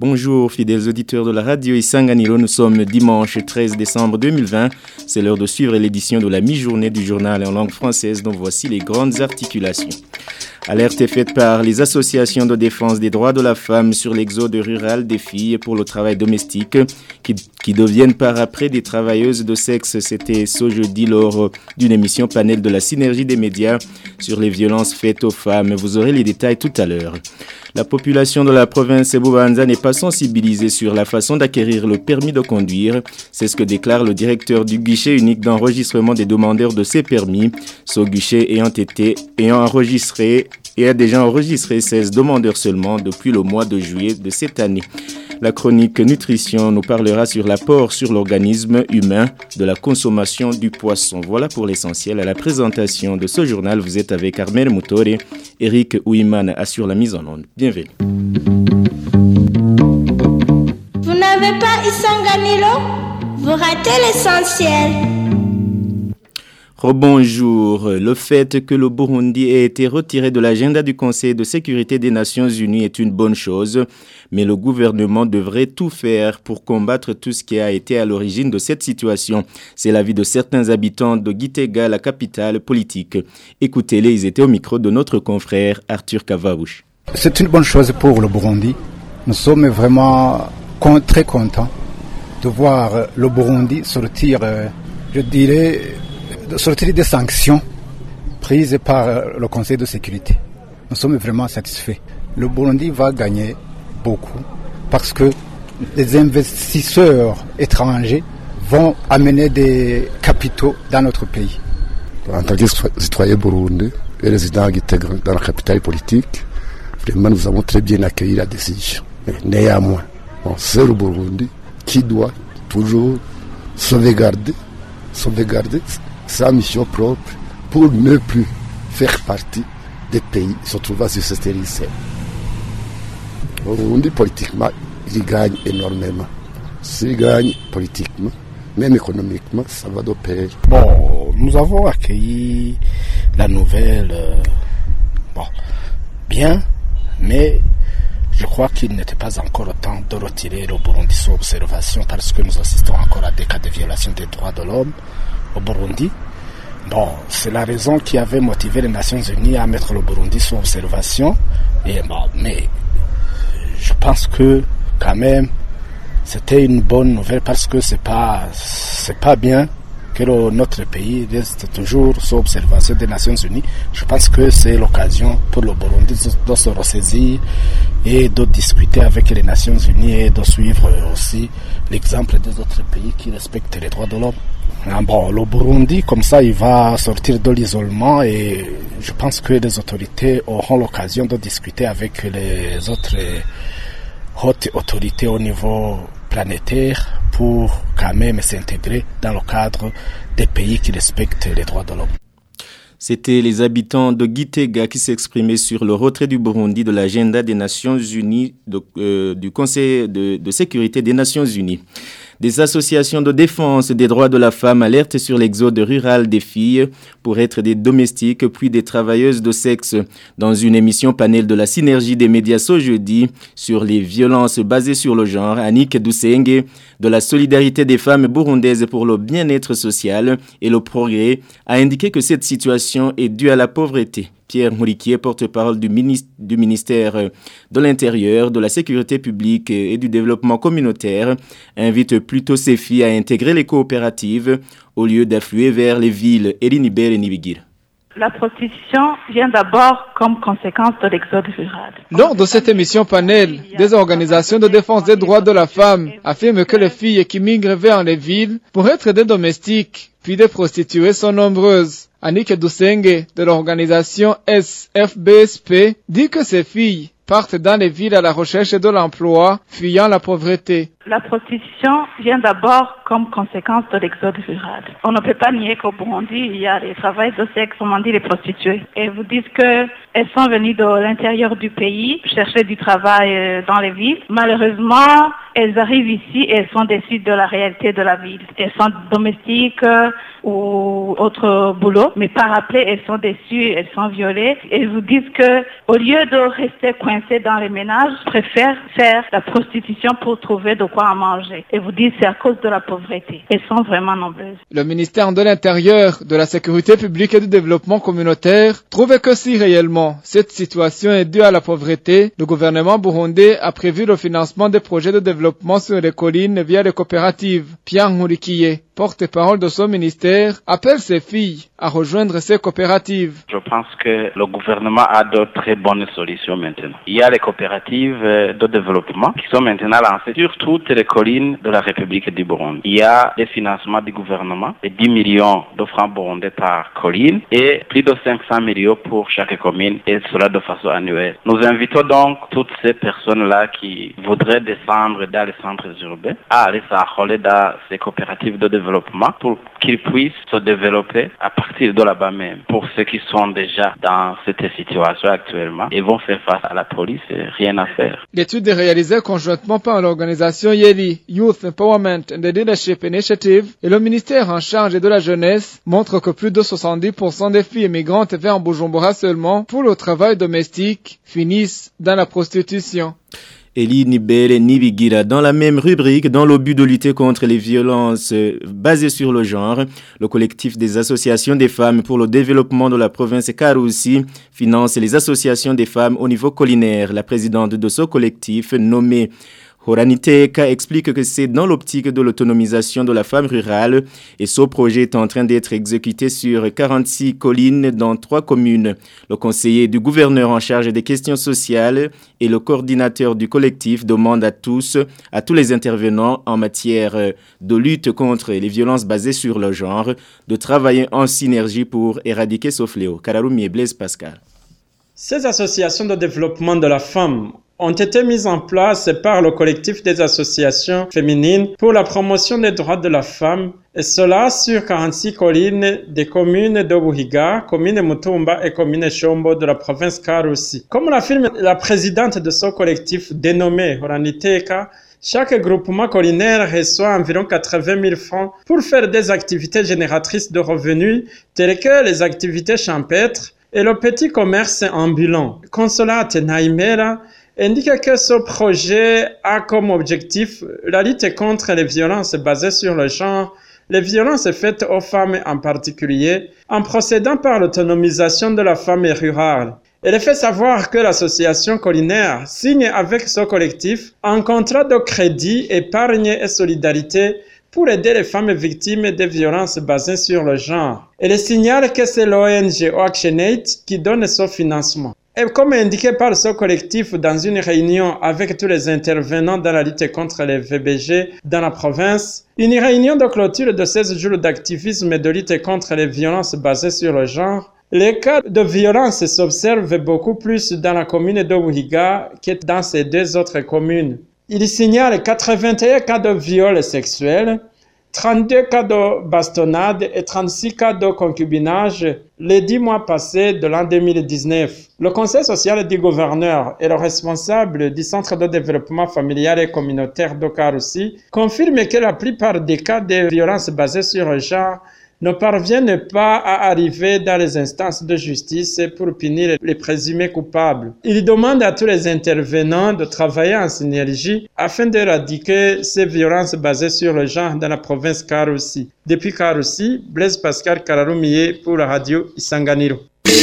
Bonjour fidèles auditeurs de la radio Isanganiro, nous sommes dimanche 13 décembre 2020. C'est l'heure de suivre l'édition de la mi-journée du journal en langue française dont voici les grandes articulations. Alerte est faite par les associations de défense des droits de la femme sur l'exode rural des filles pour le travail domestique qui deviennent par après des travailleuses de sexe. C'était ce jeudi lors d'une émission panel de la synergie des médias sur les violences faites aux femmes. Vous aurez les détails tout à l'heure. La population de la province de Bubanza n'est pas sensibilisée sur la façon d'acquérir le permis de conduire. C'est ce que déclare le directeur du guichet unique d'enregistrement des demandeurs de ces permis. Ce guichet a déjà enregistré 16 demandeurs seulement depuis le mois de juillet de cette année. La chronique nutrition nous parlera sur l'apport sur l'organisme humain de la consommation du poisson. Voilà pour l'essentiel. À la présentation de ce journal, vous êtes avec Armel Moutore. Eric Ouiman assure la mise en onde. Bienvenue. Vous n'avez pas Isanganiro? Vous ratez l'essentiel. Rebonjour. Le fait que le Burundi ait été retiré de l'agenda du Conseil de sécurité des Nations Unies est une bonne chose, mais le gouvernement devrait tout faire pour combattre tout ce qui a été à l'origine de cette situation. C'est l'avis de certains habitants de Gitega, la capitale politique. Écoutez-les, ils étaient au micro de notre confrère Arthur Kavaouche. C'est une bonne chose pour le Burundi. Nous sommes vraiment très contents de voir le Burundi sortir, sortir des sanctions prises par le Conseil de sécurité. Nous sommes vraiment satisfaits. Le Burundi va gagner beaucoup parce que les investisseurs étrangers vont amener des capitaux dans notre pays. En tant que citoyen burundais et résident dans la capitale politique, vraiment nous avons très bien accueilli la décision. Mais néanmoins, c'est le Burundi qui doit toujours sauvegarder sa mission propre pour ne plus faire partie des pays se trouvant sur ce territoire. Au Burundi, politiquement, il gagne énormément. S'il gagne politiquement, même économiquement, ça va d'opérer. Bon, nous avons accueilli la nouvelle, bien, mais je crois qu'il n'était pas encore temps de retirer le Burundi sous observation parce que nous assistons encore à des cas de violation des droits de l'homme au Burundi. Bon, c'est la raison qui avait motivé les Nations Unies à mettre le Burundi sous observation. Mais je pense que quand même c'était une bonne nouvelle parce que c'est pas bien que notre pays reste toujours sous observation des Nations Unies. Je pense que c'est l'occasion pour le Burundi de se ressaisir et de discuter avec les Nations Unies et de suivre aussi l'exemple des autres pays qui respectent les droits de l'homme. Le Burundi, comme ça, il va sortir de l'isolement et je pense que les autorités auront l'occasion de discuter avec les autres hautes autorités au niveau planétaire pour quand même s'intégrer dans le cadre des pays qui respectent les droits de l'homme. C'était les habitants de Gitega qui s'exprimaient sur le retrait du Burundi de l'agenda des Nations Unies, du Conseil de sécurité des Nations Unies. Des associations de défense des droits de la femme alertent sur l'exode rural des filles pour être des domestiques puis des travailleuses de sexe. Dans une émission panel de la synergie des médias ce jeudi sur les violences basées sur le genre, Annick Doussenge de la solidarité des femmes burundaises pour le bien-être social et le progrès a indiqué que cette situation est due à la pauvreté. Pierre Mouriquier, porte-parole du ministère de l'Intérieur, de la Sécurité publique et du développement communautaire, invite plutôt ces filles à intégrer les coopératives au lieu d'affluer vers les villes. Elinibel et Nibigir. La prostitution vient d'abord comme conséquence de l'exode rural. Lors de cette émission panel, des organisations de défense des droits de la femme affirment que les filles qui migrent vers les villes pour être des domestiques puis des prostituées sont nombreuses. Annick Doussenge de l'organisation SFBSP dit que ces filles partent dans les villes à la recherche de l'emploi, fuyant la pauvreté. La prostitution vient d'abord comme conséquence de l'exode rural. On ne peut pas nier qu'au Burundi, il y a les travailleurs de sexe, on dit les prostituées. Et vous dites qu'elles sont venues de l'intérieur du pays chercher du travail dans les villes. Malheureusement, elles arrivent ici et elles sont déçues de la réalité de la ville. Elles sont domestiques ou autre boulot, mais par après, elles sont déçues, elles sont violées. Elles vous disent que, au lieu de rester coincées dans les ménages, préfèrent faire la prostitution pour trouver de quoi manger. Elles vous disent c'est à cause de la pauvreté. Elles sont vraiment nombreuses. Le ministère de l'Intérieur, de la Sécurité publique et du Développement communautaire trouve que si réellement cette situation est due à la pauvreté, le gouvernement burundais a prévu le financement des projets de développement sur les collines via les coopératives. Pierre Nkurikiye, porte-parole de son ministère, appelle ses filles à rejoindre ces coopératives. Je pense que le gouvernement a de très bonnes solutions maintenant. Il y a les coopératives de développement qui sont maintenant lancées sur toutes les collines de la République du Burundi. Il y a des financements du gouvernement de 10 millions de francs burundais par colline et plus de 500 millions pour chaque commune, et cela de façon annuelle. Nous invitons donc toutes ces personnes-là qui voudraient descendre dans les centres urbains à aller s'enrôler dans ces coopératives de développement pour qu'ils puissent se développer à partir de là-bas même. Pour ceux qui sont déjà dans cette situation actuellement, ils vont faire face à la police et rien à faire. L'étude est réalisée conjointement par l'organisation YELI, Youth Empowerment and Leadership Initiative, et le ministère en charge de la jeunesse montre que plus de 70% des filles migrantes vers Bujumbura seulement pour le travail domestique finissent dans la prostitution. Eli Nibele Nibigira, dans la même rubrique, dans le but de lutter contre les violences basées sur le genre, le collectif des associations des femmes pour le développement de la province Karoussi finance les associations des femmes au niveau collinaire. La présidente de ce collectif, nommée Horaniteka, explique que c'est dans l'optique de l'autonomisation de la femme rurale et ce projet est en train d'être exécuté sur 46 collines dans 3 communes. Le conseiller du gouverneur en charge des questions sociales et le coordinateur du collectif demandent à tous les intervenants en matière de lutte contre les violences basées sur le genre de travailler en synergie pour éradiquer ce fléau. Kararumi et Blaise Pascal. Ces associations de développement de la femme ont été mises en place par le collectif des associations féminines pour la promotion des droits de la femme, et cela sur 46 collines des communes de Buhiga, commune Mutumba et commune Shombo de la province Karusi. Comme l'affirme la présidente de ce collectif dénommé Horaniteka, chaque groupement collinaire reçoit environ 80 000 francs pour faire des activités génératrices de revenus telles que les activités champêtres et le petit commerce ambulant. Consolate Naimera indique que ce projet a comme objectif la lutte contre les violences basées sur le genre, les violences faites aux femmes en particulier, en procédant par l'autonomisation de la femme rurale. Elle fait savoir que l'association collinaire signe avec ce collectif un contrat de crédit, épargne et solidarité pour aider les femmes victimes des violences basées sur le genre. Elle signale que c'est l'ONG OActionAid qui donne ce financement. Et comme indiqué par ce collectif dans une réunion avec tous les intervenants dans la lutte contre les VBG dans la province, une réunion de clôture de 16 jours d'activisme et de lutte contre les violences basées sur le genre, les cas de violence s'observent beaucoup plus dans la commune de Buhiga que dans ces 2 autres communes. Il signale 81 cas de viols sexuels, 32 cas de bastonnade et 36 cas de concubinage les 10 mois passés de l'an 2019. Le conseil social du gouverneur et le responsable du centre de développement familial et communautaire de Karoussi confirment que la plupart des cas de violences basées sur le genre ne parviennent pas à arriver dans les instances de justice pour punir les présumés coupables. Il demande à tous les intervenants de travailler en synergie afin d'éradiquer ces violences basées sur le genre dans la province Karoussi. Depuis Karoussi, Blaise Pascal Kararumiye pour la radio Isanganiro.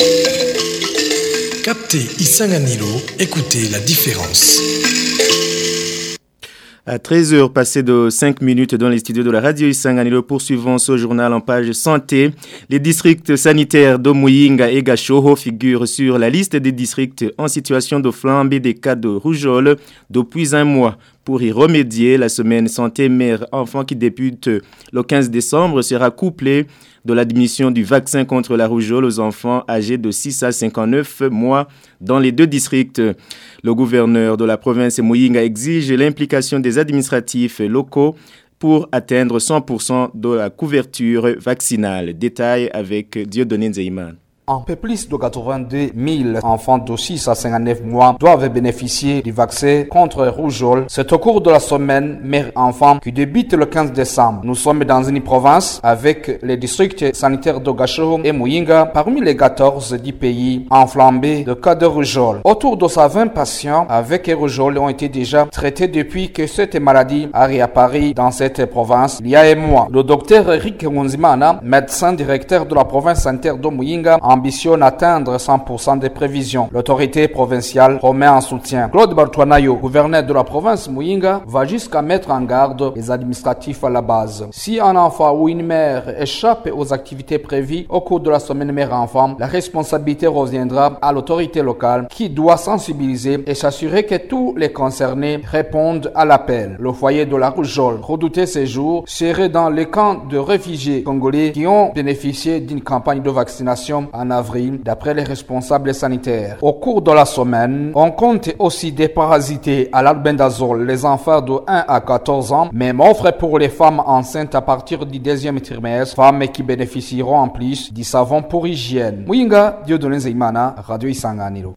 Captez Isanganiro, écoutez la différence. À 13h, passé de 5 minutes dans les studios de la radio Isanganiro, poursuivons ce journal en page santé. Les districts sanitaires de Muyinga et Gashoho figurent sur la liste des districts en situation de flambée des cas de rougeole depuis un mois. Pour y remédier, la semaine santé mère-enfant qui débute le 15 décembre sera couplée de l'admission du vaccin contre la rougeole aux enfants âgés de 6 à 59 mois dans les 2 districts. Le gouverneur de la province Muyinga exige l'implication des administratifs locaux pour atteindre 100% de la couverture vaccinale. Détail avec Dieudonné Nzeyman. Un peu plus de 82 000 enfants de 6 à 59 mois doivent bénéficier du vaccin contre rougeole. C'est au cours de la semaine mère-enfant qui débute le 15 décembre. Nous sommes dans une province avec les districts sanitaires de Gashoho et Muyinga parmi les 14 du pays enflammés de cas de rougeole. Autour de 120 patients avec rougeole ont été déjà traités depuis que cette maladie a réapparu dans cette province il y a un mois. Le docteur Eric Ngunzimana, médecin directeur de la province sanitaire de Muyinga, ambitionne atteindre 100% des prévisions. L'autorité provinciale promet un soutien. Claude Bartuanayo, gouverneur de la province Muyinga, va jusqu'à mettre en garde les administratifs à la base. Si un enfant ou une mère échappe aux activités prévues au cours de la semaine mère-enfant, la responsabilité reviendra à l'autorité locale qui doit sensibiliser et s'assurer que tous les concernés répondent à l'appel. Le foyer de la rougeole, redouté ces jours, serait dans les camps de réfugiés congolais qui ont bénéficié d'une campagne de vaccination en avril, d'après les responsables sanitaires. Au cours de la semaine, on compte aussi déparasiter à l'albendazole les enfants de 1 à 14 ans, même offre pour les femmes enceintes à partir du deuxième trimestre, femmes qui bénéficieront en plus du savon pour hygiène. Muyinga, Dieudonné Zeimana, Radio Isanganiro.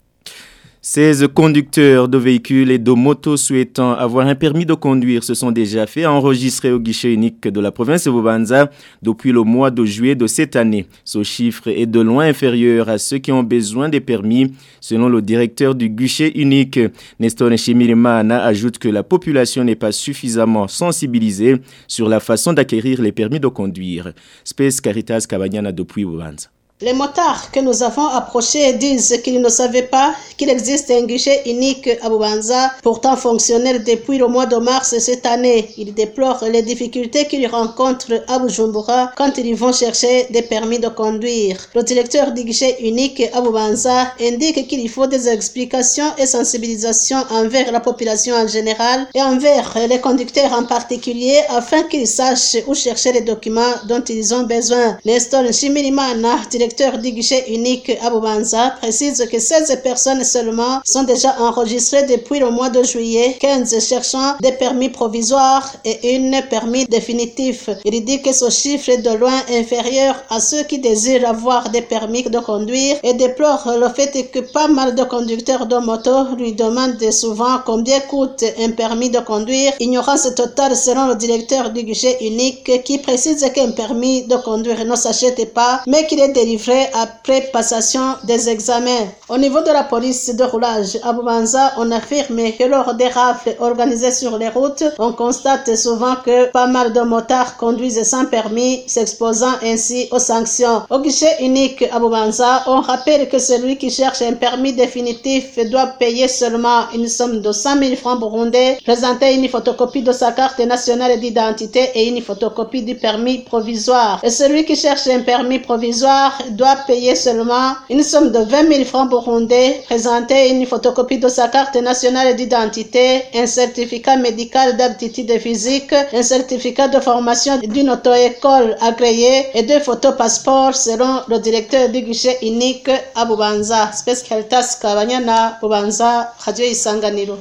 16 conducteurs de véhicules et de motos souhaitant avoir un permis de conduire se sont déjà fait enregistrer au guichet unique de la province de Bubanza depuis le mois de juillet de cette année. Ce chiffre est de loin inférieur à ceux qui ont besoin des permis, selon le directeur du guichet unique. Nestor Nshimirimana ajoute que la population n'est pas suffisamment sensibilisée sur la façon d'acquérir les permis de conduire. Space Caritas Kabanyana depuis Bubanza. Les motards que nous avons approchés disent qu'ils ne savaient pas qu'il existe un guichet unique à Bubanza, pourtant fonctionnel depuis le mois de mars cette année. Ils déplorent les difficultés qu'ils rencontrent à Bujumbura quand ils vont chercher des permis de conduire. Le directeur du guichet unique à Bubanza indique qu'il faut des explications et sensibilisations envers la population en général et envers les conducteurs en particulier afin qu'ils sachent où chercher les documents dont ils ont besoin. Nestor Nshimirimana, directeur du guichet unique à Bubanza, précise que 16 personnes seulement sont déjà enregistrées depuis le mois de juillet, 15 cherchant des permis provisoires et une permis définitif. Il dit que ce chiffre est de loin inférieur à ceux qui désirent avoir des permis de conduire et déplore le fait que pas mal de conducteurs de moto lui demandent souvent combien coûte un permis de conduire. Ignorance totale selon le directeur du guichet unique qui précise qu'un permis de conduire ne s'achète pas mais qu'il est délivré après passation des examens. Au niveau de la police de roulage à Bubanza, on affirme que lors des rafles organisées sur les routes, on constate souvent que pas mal de motards conduisent sans permis, s'exposant ainsi aux sanctions. Au guichet unique à Bubanza, on rappelle que celui qui cherche un permis définitif doit payer seulement une somme de 100 000 francs burundais, présenter une photocopie de sa carte nationale d'identité et une photocopie du permis provisoire. Et celui qui cherche un permis provisoire doit payer seulement une somme de 20 000 francs burundais, présenter une photocopie de sa carte nationale d'identité, un certificat médical d'aptitude physique, un certificat de formation d'une auto-école agréée et 2 photos passeports selon le directeur du guichet unique à Bubanza. Space Caritas Kabanyana, Bubanza, Radio Isanganiro.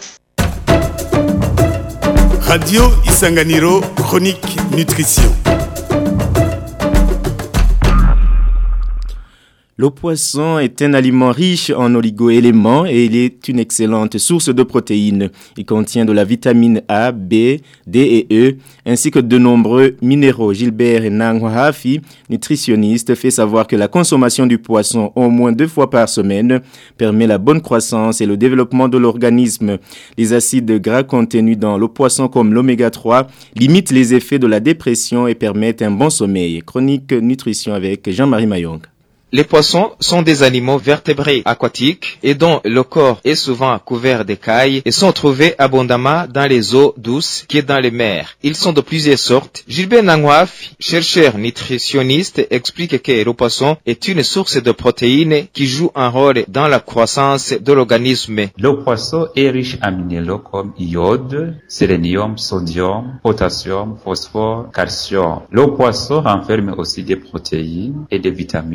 Radio Isanganiro, chronique nutrition. Le poisson est un aliment riche en oligo-éléments et il est une excellente source de protéines. Il contient de la vitamine A, B, D et E, ainsi que de nombreux minéraux. Gilbert Nangwahafi, nutritionniste, fait savoir que la consommation du poisson au moins 2 fois par semaine permet la bonne croissance et le développement de l'organisme. Les acides gras contenus dans le poisson comme l'oméga 3 limitent les effets de la dépression et permettent un bon sommeil. Chronique nutrition avec Jean-Marie Mayong. Les poissons sont des animaux vertébrés aquatiques et dont le corps est souvent couvert d'écailles et sont trouvés abondamment dans les eaux douces qui est dans les mers. Ils sont de plusieurs sortes. Gilbert Nangwaf, chercheur nutritionniste, explique que le poisson est une source de protéines qui joue un rôle dans la croissance de l'organisme. Le poisson est riche en minéraux comme iode, sélénium, sodium, potassium, phosphore, calcium. Le poisson renferme aussi des protéines et des vitamines comme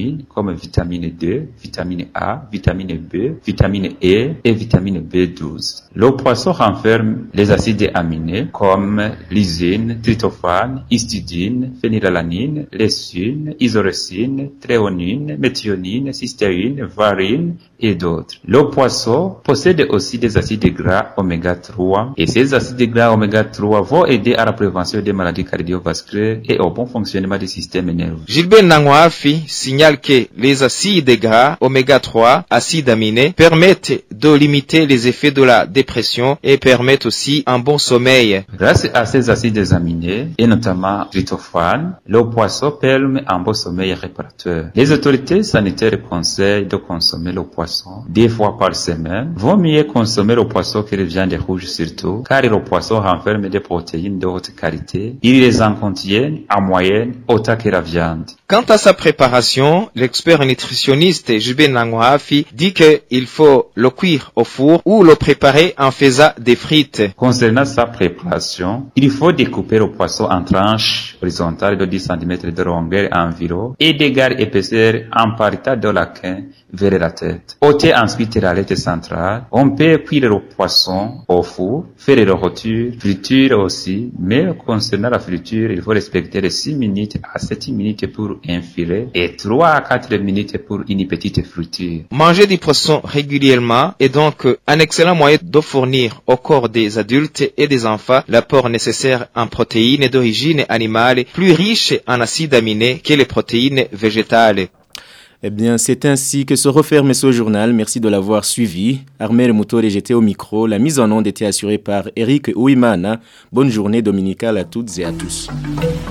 comme vitamine D, vitamine A, vitamine B, vitamine E et vitamine B12. Le poisson renferme les acides aminés comme lysine, tryptophane, histidine, phénylalanine, leucine, isorésine, thréonine, méthionine, cystéine, varine et d'autres. Le poisson possède aussi des acides gras oméga 3 et ces acides gras oméga 3 vont aider à la prévention des maladies cardiovasculaires et au bon fonctionnement du système nerveux. Gilbert Nangwafi signale que les acides gras oméga 3, acides aminés, permettent de limiter les effets de la dépression et permettent aussi un bon sommeil. Grâce à ces acides aminés et notamment tryptophane, le poisson permet un bon sommeil réparateur. Les autorités sanitaires conseillent de consommer le poisson 2 fois par semaine. Vaut mieux consommer le poisson que les viandes rouges surtout, car le poisson renferme des protéines de haute qualité. Il les en contient en moyenne autant que la viande. Quant à sa préparation, l'expert nutritionniste Gilbert Nangwafi dit qu'il faut le cuire au four ou le préparer en faisant des frites. Concernant sa préparation, il faut découper le poisson en tranches horizontales de 10 cm de longueur environ et d'égale épaisseur en partant de la queue vers la tête. Ôtez ensuite la laine centrale. On peut cuire le poisson au four, faire le rôtir, friture aussi, mais concernant la friture, il faut respecter les 6 minutes à 7 minutes pour un filet et 3 à 4 minutes pour une petite friture. Manger du poisson régulièrement est donc un excellent moyen de fournir au corps des adultes et des enfants l'apport nécessaire en protéines d'origine animale plus riches en acides aminés que les protéines végétales. Eh bien, c'est ainsi que se referme ce journal. Merci de l'avoir suivi. Armel Moutore, j'étais au micro. La mise en onde était assurée par Eric Ouimana. Bonne journée dominicale à toutes et à tous.